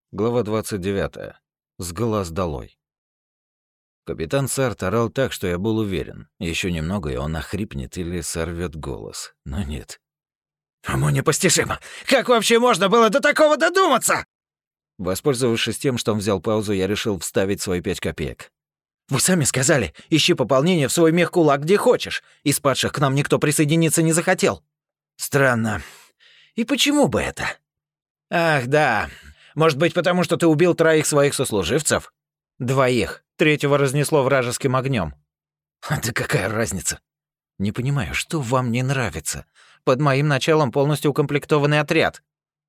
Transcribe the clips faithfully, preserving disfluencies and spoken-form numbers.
Глава двадцать девятая. С глаз долой. Капитан Сарт орал так, что я был уверен. Еще немного, и он охрипнет или сорвет голос. Но нет. «Уму непостижимо! Как вообще можно было до такого додуматься?» Воспользовавшись тем, что он взял паузу, я решил вставить свои пять копеек. «Вы сами сказали, ищи пополнение в свой мех-кулак где хочешь. Из падших к нам никто присоединиться не захотел. Странно. И почему бы это? Ах, да. Может быть, потому что ты убил троих своих сослуживцев? Двоих. Третьего разнесло вражеским огнем. Да какая разница? Не понимаю, что вам не нравится? Под моим началом полностью укомплектованный отряд.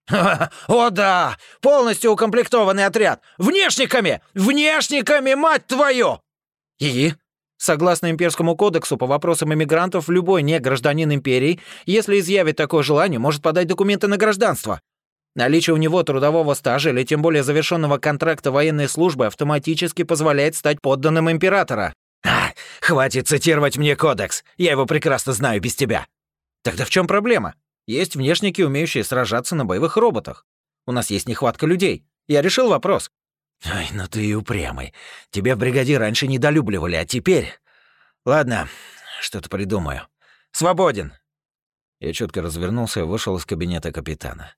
О да! Полностью укомплектованный отряд! Внешниками! Внешниками, мать твою! И? Согласно имперскому кодексу по вопросам иммигрантов, любой негражданин империи, если изъявит такое желание, может подать документы на гражданство. Наличие у него трудового стажа или тем более завершенного контракта военной службы автоматически позволяет стать подданным императора. А, хватит цитировать мне кодекс. Я его прекрасно знаю без тебя. Тогда в чем проблема? Есть внешники, умеющие сражаться на боевых роботах. У нас есть нехватка людей. Я решил вопрос. Ай, ну ты и упрямый. Тебя в бригаде раньше недолюбливали, а теперь... Ладно, что-то придумаю. Свободен. Я четко развернулся и вышел из кабинета капитана.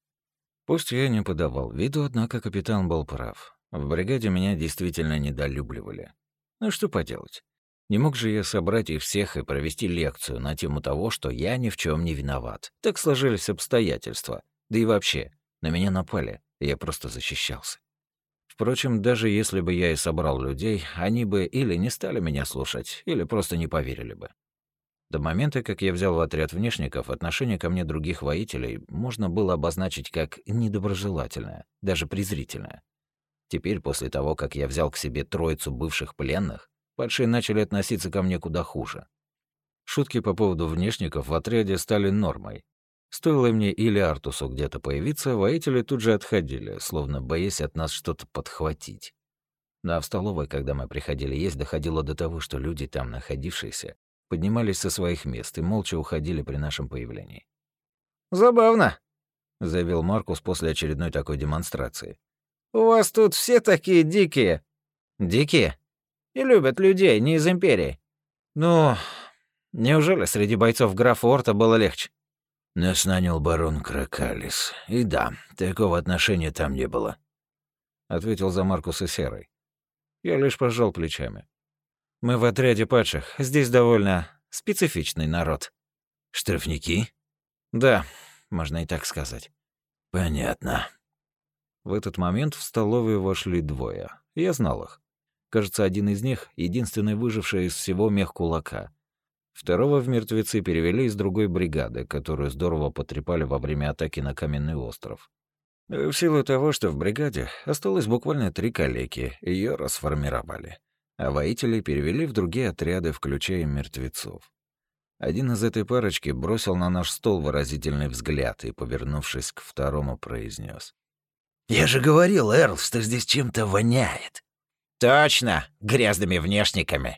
Пусть я не подавал виду, однако капитан был прав. В бригаде меня действительно недолюбливали. Ну что поделать? Не мог же я собрать их всех и провести лекцию на тему того, что я ни в чем не виноват. Так сложились обстоятельства. Да и вообще, на меня напали, и я просто защищался. Впрочем, даже если бы я и собрал людей, они бы или не стали меня слушать, или просто не поверили бы. До момента, как я взял в отряд внешников, отношение ко мне других воителей можно было обозначить как недоброжелательное, даже презрительное. Теперь, после того, как я взял к себе троицу бывших пленных, падшие начали относиться ко мне куда хуже. Шутки по поводу внешников в отряде стали нормой. Стоило мне или Артусу где-то появиться, воители тут же отходили, словно боясь от нас что-то подхватить. Ну а в столовой, когда мы приходили есть, доходило до того, что люди, там находившиеся, поднимались со своих мест и молча уходили при нашем появлении. «Забавно», — заявил Маркус после очередной такой демонстрации. «У вас тут все такие дикие». «Дикие?» «И любят людей, не из Империи». «Ну, неужели среди бойцов графа Орта было легче?» «Нас нанял барон Кракалис. И да, такого отношения там не было», — ответил за Маркуса Серый. Я лишь пожал плечами. «Мы в отряде падших. Здесь довольно специфичный народ». «Штрафники?» «Да, можно и так сказать». «Понятно». В этот момент в столовую вошли двое. Я знал их. Кажется, один из них — единственный выживший из всего мех-кулака. Второго в мертвецы перевели из другой бригады, которую здорово потрепали во время атаки на Каменный остров. В силу того, что в бригаде осталось буквально три калеки, ее расформировали. А воителей перевели в другие отряды, включая мертвецов. Один из этой парочки бросил на наш стол выразительный взгляд и, повернувшись к второму, произнес: «Я же говорил, Эрл, что здесь чем-то воняет». «Точно, грязными внешниками».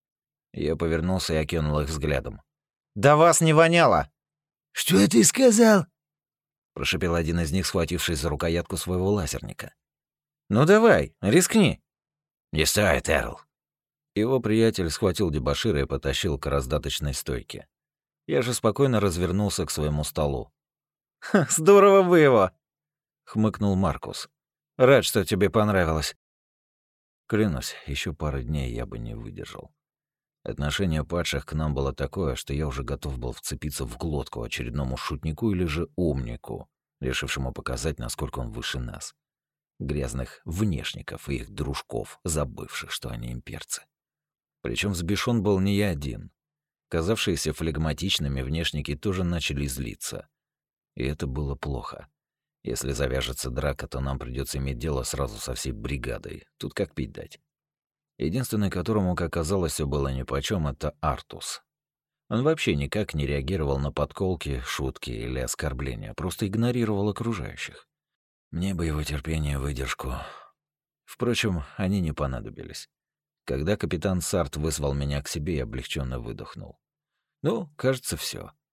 Я повернулся и окинул их взглядом. «Да вас не воняло!» «Что ты сказал?» — прошипел один из них, схватившись за рукоятку своего лазерника. «Ну давай, рискни». «Не стоит, Эрл». Его приятель схватил дебошира и потащил к раздаточной стойке. Я же спокойно развернулся к своему столу. «Ха, здорово вы его!» — хмыкнул Маркус. «Рад, что тебе понравилось». Клянусь, еще пару дней я бы не выдержал. Отношение падших к нам было такое, что я уже готов был вцепиться в глотку очередному шутнику или же умнику, решившему показать, насколько он выше нас. Грязных внешников и их дружков, забывших, что они имперцы. Причем взбешён был не я один. Казавшиеся флегматичными внешники тоже начали злиться. И это было плохо. Если завяжется драка, то нам придется иметь дело сразу со всей бригадой. Тут как пить дать. Единственный, которому, как оказалось, все было нипочём, это Артус. Он вообще никак не реагировал на подколки, шутки или оскорбления, просто игнорировал окружающих. Мне бы его терпение и выдержку. Впрочем, они не понадобились. Когда капитан Сарт вызвал меня к себе, я облегченно выдохнул. Ну, кажется, все.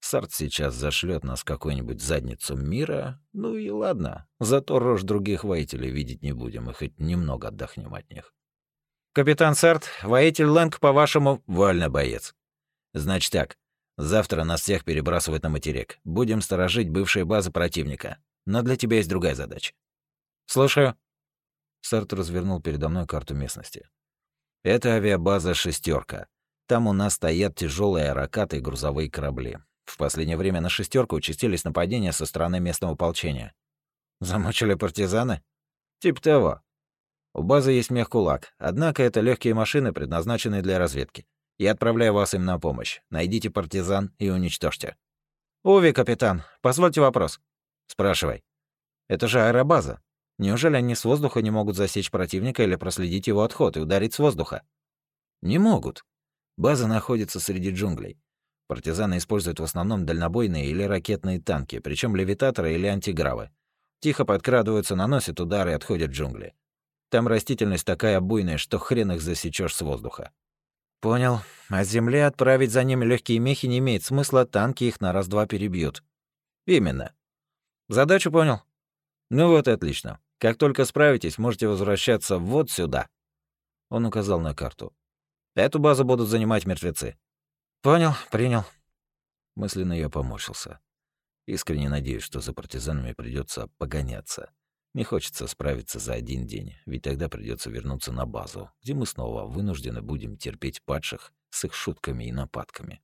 Сарт сейчас зашлет нас в какую-нибудь задницу мира, ну и ладно. Зато рожь других воителей видеть не будем и хоть немного отдохнем от них. Капитан Сарт, воитель Лэнг, по-вашему...» «Вольно, боец. Значит так, завтра нас всех перебрасывают на материк. Будем сторожить бывшие базы противника. Но для тебя есть другая задача». «Слушаю». Сарт развернул передо мной карту местности. «Это авиабаза «Шестерка». Там у нас стоят тяжелые аэрокаты и грузовые корабли. В последнее время на «Шестерку» участились нападения со стороны местного ополчения. Замучили партизаны? Типа того. У базы есть мехкулак, однако это легкие машины, предназначенные для разведки. Я отправляю вас им на помощь. Найдите партизан и уничтожьте. Уви, капитан, позвольте вопрос. Спрашивай. Это же аэробаза. Неужели они с воздуха не могут засечь противника или проследить его отход и ударить с воздуха? Не могут. База находится среди джунглей. Партизаны используют в основном дальнобойные или ракетные танки, причем левитаторы или антигравы. Тихо подкрадываются, наносят удары и отходят в джунгли. Там растительность такая буйная, что хрен их засечешь с воздуха. Понял. А с земли отправить за ними легкие мехи не имеет смысла, танки их на раз-два перебьют. Именно. Задачу понял. Ну вот и отлично. Как только справитесь, можете возвращаться вот сюда. Он указал на карту. Эту базу будут занимать мертвецы. Понял, принял. Мысленно я поморщился. Искренне надеюсь, что за партизанами придется погоняться. Не хочется справиться за один день, ведь тогда придется вернуться на базу, где мы снова вынуждены будем терпеть падших с их шутками и нападками.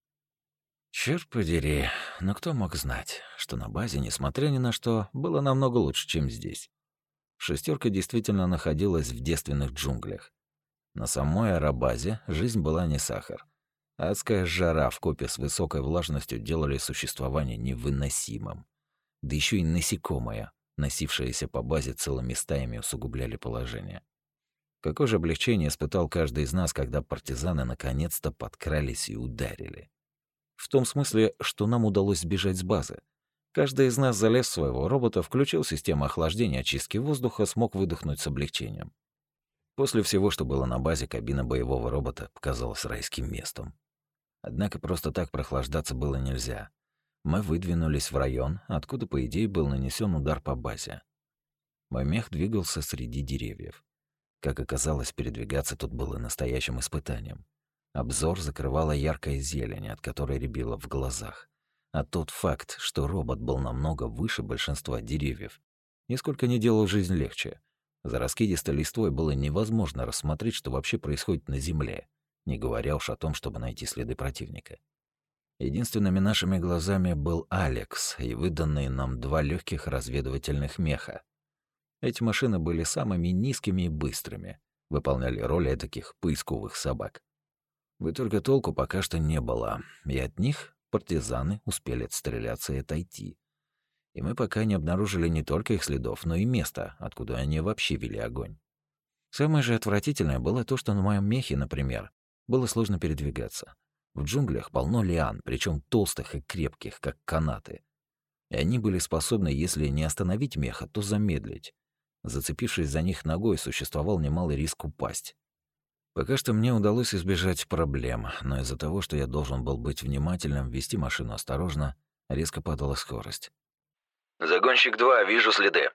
Черт подери, но кто мог знать, что на базе, несмотря ни на что, было намного лучше, чем здесь. «Шестерка» действительно находилась в девственных джунглях. На самой аэробазе жизнь была не сахар. Адская жара вкупе с высокой влажностью делали существование невыносимым. Да еще и насекомые, носившиеся по базе целыми стаями, усугубляли положение. Какое же облегчение испытал каждый из нас, когда партизаны наконец-то подкрались и ударили. В том смысле, что нам удалось сбежать с базы. Каждый из нас залез в своего робота, включил систему охлаждения и очистки воздуха, смог выдохнуть с облегчением. После всего, что было на базе, кабина боевого робота показалась райским местом. Однако просто так прохлаждаться было нельзя. Мы выдвинулись в район, откуда, по идее, был нанесен удар по базе. Мой мех двигался среди деревьев. Как оказалось, передвигаться тут было настоящим испытанием. Обзор закрывала яркая зелень, от которой рябило в глазах. А тот факт, что робот был намного выше большинства деревьев, нисколько не делал жизнь легче. За раскидистой листвой было невозможно рассмотреть, что вообще происходит на земле, не говоря уж о том, чтобы найти следы противника. Единственными нашими глазами был Алекс и выданные нам два легких разведывательных меха. Эти машины были самыми низкими и быстрыми, выполняли роль таких поисковых собак. Вот только толку пока что не было, и от них партизаны успели отстреляться и отойти. И мы пока не обнаружили не только их следов, но и места, откуда они вообще вели огонь. Самое же отвратительное было то, что на моем мехе, например, было сложно передвигаться. В джунглях полно лиан, причем толстых и крепких, как канаты. И они были способны, если не остановить меха, то замедлить. Зацепившись за них ногой, существовал немалый риск упасть. Пока что мне удалось избежать проблем, но из-за того, что я должен был быть внимательным, вести машину осторожно, резко падала скорость. «Загонщик два, вижу следы».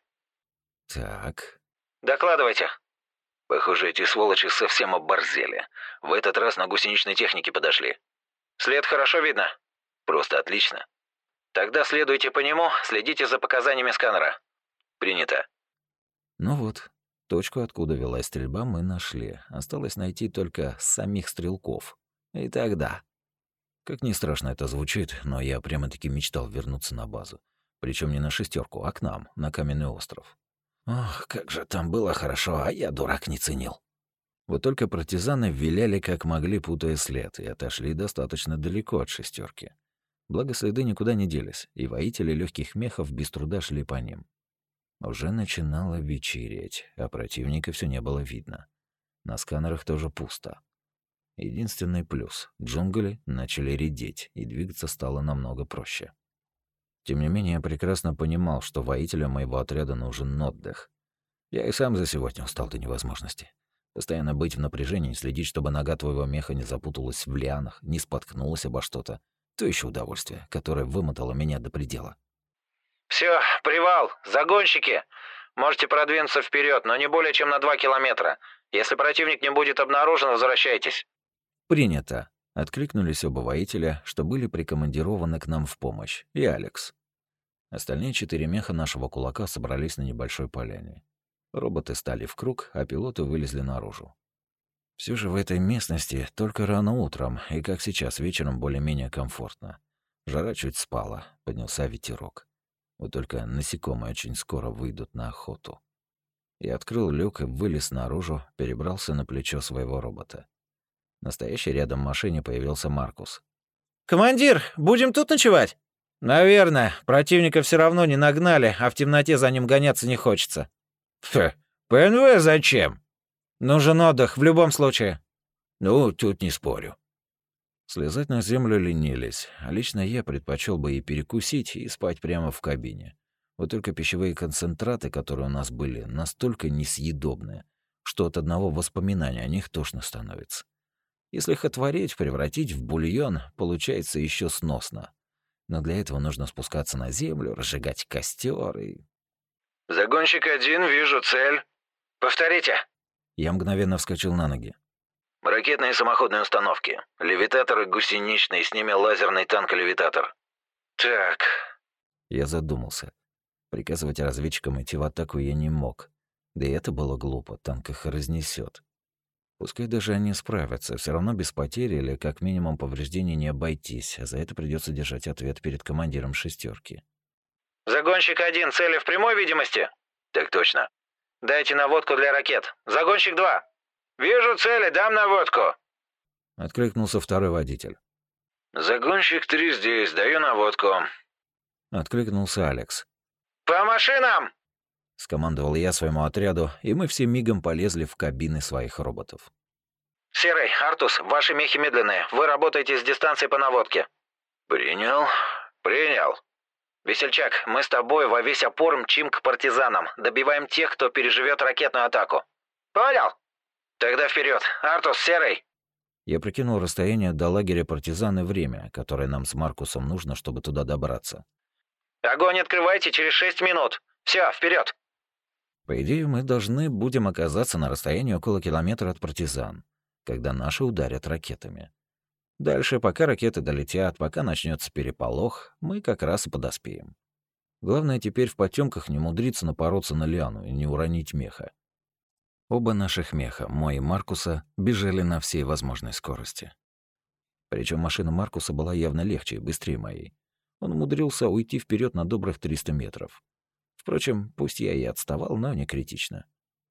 Так. «Докладывайте». «Похоже, эти сволочи совсем оборзели. В этот раз на гусеничной технике подошли». «След хорошо видно?» «Просто отлично». «Тогда следуйте по нему, следите за показаниями сканера». «Принято». Ну вот, точку, откуда велась стрельба, мы нашли. Осталось найти только самих стрелков. И тогда... Как ни страшно это звучит, но я прямо-таки мечтал вернуться на базу. Причем не на шестерку, а к нам, на каменный остров. Ох, как же там было хорошо, а я, дурак, не ценил. Вот только партизаны виляли как могли, путая след, и отошли достаточно далеко от шестерки. Благо, следы никуда не делись, и воители легких мехов без труда шли по ним. Уже начинало вечереть, а противника все не было видно. На сканерах тоже пусто. Единственный плюс — джунгли начали редеть, и двигаться стало намного проще. Тем не менее, я прекрасно понимал, что воителям моего отряда нужен отдых. Я и сам за сегодня устал до невозможности. Постоянно быть в напряжении, следить, чтобы нога твоего меха не запуталась в лианах, не споткнулась обо что-то, То еще удовольствие, которое вымотало меня до предела. Все, привал, загонщики. Можете продвинуться вперед, но не более чем на два километра. Если противник не будет обнаружен, возвращайтесь. Принято. Откликнулись оба воителя, что были прикомандированы к нам в помощь, и Алекс. Остальные четыре меха нашего кулака собрались на небольшой поляне. Роботы стали в круг, а пилоты вылезли наружу. Все же в этой местности только рано утром, и как сейчас вечером более-менее комфортно. Жара чуть спала, поднялся ветерок. Вот только насекомые очень скоро выйдут на охоту. Я открыл люк и вылез наружу, перебрался на плечо своего робота. Настоящий рядом в машине появился Маркус. «Командир, будем тут ночевать?» «Наверное. Противника все равно не нагнали, а в темноте за ним гоняться не хочется». «Ха, ПНВ зачем?» «Нужен отдых в любом случае». «Ну, тут не спорю». Слезать на землю ленились, а лично я предпочел бы и перекусить, и спать прямо в кабине. Вот только пищевые концентраты, которые у нас были, настолько несъедобные, что от одного воспоминания о них тошно становится. Если их отварить, превратить в бульон, получается еще сносно. Но для этого нужно спускаться на землю, разжигать костер и... «Загонщик один, вижу цель. Повторите». Я мгновенно вскочил на ноги. «Ракетные самоходные установки. Левитаторы гусеничные, с ними лазерный танк-левитатор». «Так...» Я задумался. Приказывать разведчикам идти в атаку я не мог. Да и это было глупо, танк их разнесет. Пускай даже они справятся, все равно без потери или как минимум повреждений не обойтись, а за это придется держать ответ перед командиром шестерки. «Загонщик один, цели в прямой видимости?» «Так точно». «Дайте наводку для ракет. Загонщик два». «Вижу цели, дам наводку». Откликнулся второй водитель. «Загонщик три здесь, даю наводку». Откликнулся Алекс. «По машинам!» Скомандовал я своему отряду, и мы все мигом полезли в кабины своих роботов. «Серый, Артус, ваши мехи медленные. Вы работаете с дистанции по наводке». «Принял, принял». «Весельчак, мы с тобой во весь опор мчим к партизанам. Добиваем тех, кто переживет ракетную атаку». «Понял?» «Тогда вперед, Артус, Серый!» Я прикинул расстояние до лагеря партизан и время, которое нам с Маркусом нужно, чтобы туда добраться. «Огонь открывайте через шесть минут. Все, вперед! По идее, мы должны будем оказаться на расстоянии около километра от партизан, когда наши ударят ракетами. Дальше, пока ракеты долетят, пока начнется переполох, мы как раз и подоспеем. Главное теперь в потемках не мудриться напороться на лиану и не уронить меха. Оба наших меха, мой и Маркуса, бежали на всей возможной скорости. Причем машина Маркуса была явно легче и быстрее моей. Он умудрился уйти вперед на добрых триста метров. Впрочем, пусть я и отставал, но не критично.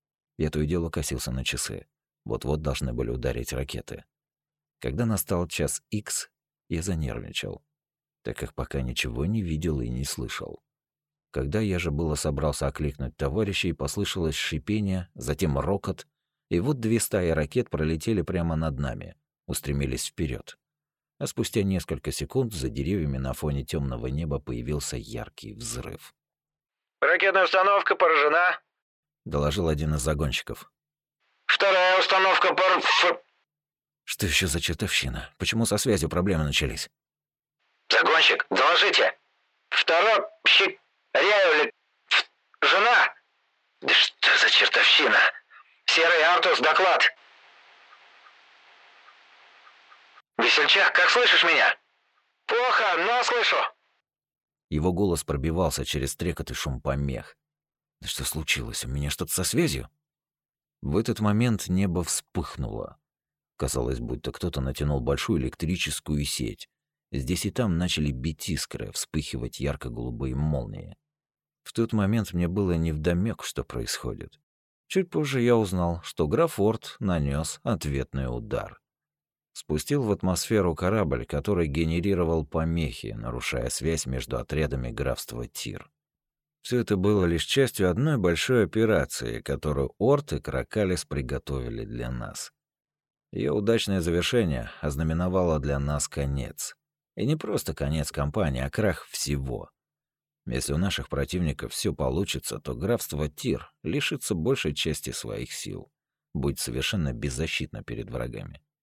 Я то и дело косился на часы. Вот-вот должны были ударить ракеты. Когда настал час икс, я занервничал, так как пока ничего не видел и не слышал. Когда я же было собрался окликнуть товарищей, послышалось шипение, затем рокот, и вот две стаи ракет пролетели прямо над нами, устремились вперед. А спустя несколько секунд за деревьями на фоне темного неба появился яркий взрыв. «Ракетная установка поражена», — доложил один из загонщиков. «Вторая установка пор...» Что еще за чертовщина? Почему со связью проблемы начались? «Загонщик, доложите! Второй... щи... ряю... жена...» «Да что за чертовщина? Серый, Артус, доклад!» «Весельчак, как слышишь меня?» «Плохо, но слышу!» Его голос пробивался через трекот и шум помех. «Да что случилось? У меня что-то со связью?» В этот момент небо вспыхнуло. Казалось, будто кто-то натянул большую электрическую сеть. Здесь и там начали бить искры, вспыхивать ярко-голубые молнии. В тот момент мне было невдомёк, что происходит. Чуть позже я узнал, что граф Орт нанес ответный удар. Спустил в атмосферу корабль, который генерировал помехи, нарушая связь между отрядами графства Тир. Все это было лишь частью одной большой операции, которую Орт и Кракалис приготовили для нас. Ее удачное завершение ознаменовало для нас конец. И не просто конец кампании, а крах всего. Если у наших противников все получится, то графство Тир лишится большей части своих сил, будет совершенно беззащитно перед врагами.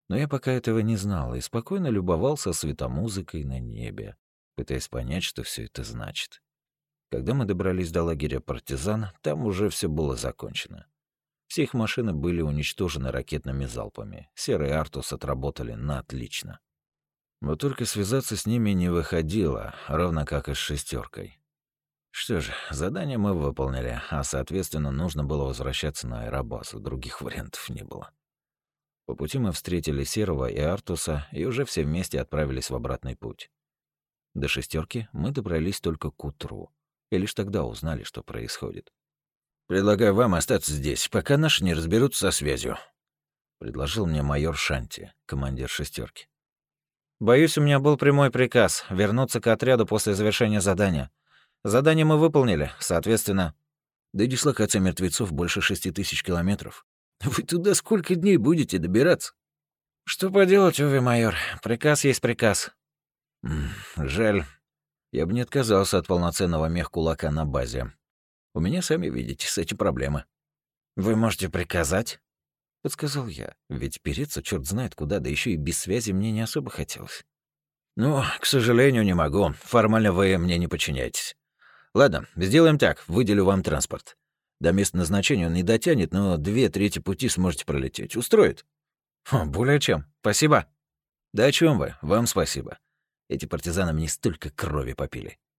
Но я пока этого не знал и спокойно любовался светомузыкой на небе, пытаясь понять, что все это значит. Когда мы добрались до лагеря партизан, там уже все было закончено. Все их машины были уничтожены ракетными залпами. Серый и Артус отработали на отлично. Вот только связаться с ними не выходило, ровно как и с шестеркой. Что ж, задание мы выполнили, а, соответственно, нужно было возвращаться на аэробазу, других вариантов не было. По пути мы встретили Серого и Артуса и уже все вместе отправились в обратный путь. До шестерки мы добрались только к утру, и лишь тогда узнали, что происходит. «Предлагаю вам остаться здесь, пока наши не разберутся со связью», — предложил мне майор Шанти, командир шестерки. «Боюсь, у меня был прямой приказ вернуться к отряду после завершения задания. Задание мы выполнили, соответственно...» «До дислокации мертвецов больше шести тысяч километров. Вы туда сколько дней будете добираться?» «Что поделать, Уви, майор, приказ есть приказ». М -м, «Жаль. Я бы не отказался от полноценного мех-кулака на базе. У меня, сами видите, с этим проблемы». «Вы можете приказать?» — подсказал я, ведь переться черт знает куда, да еще и без связи мне не особо хотелось. «Ну, к сожалению, не могу. Формально вы мне не подчиняетесь. Ладно, сделаем так, выделю вам транспорт. До места назначения он не дотянет, но две трети пути сможете пролететь. Устроит?» О, более чем. Спасибо. «Да о чем вы? Вам спасибо. Эти партизаны мне столько крови попили».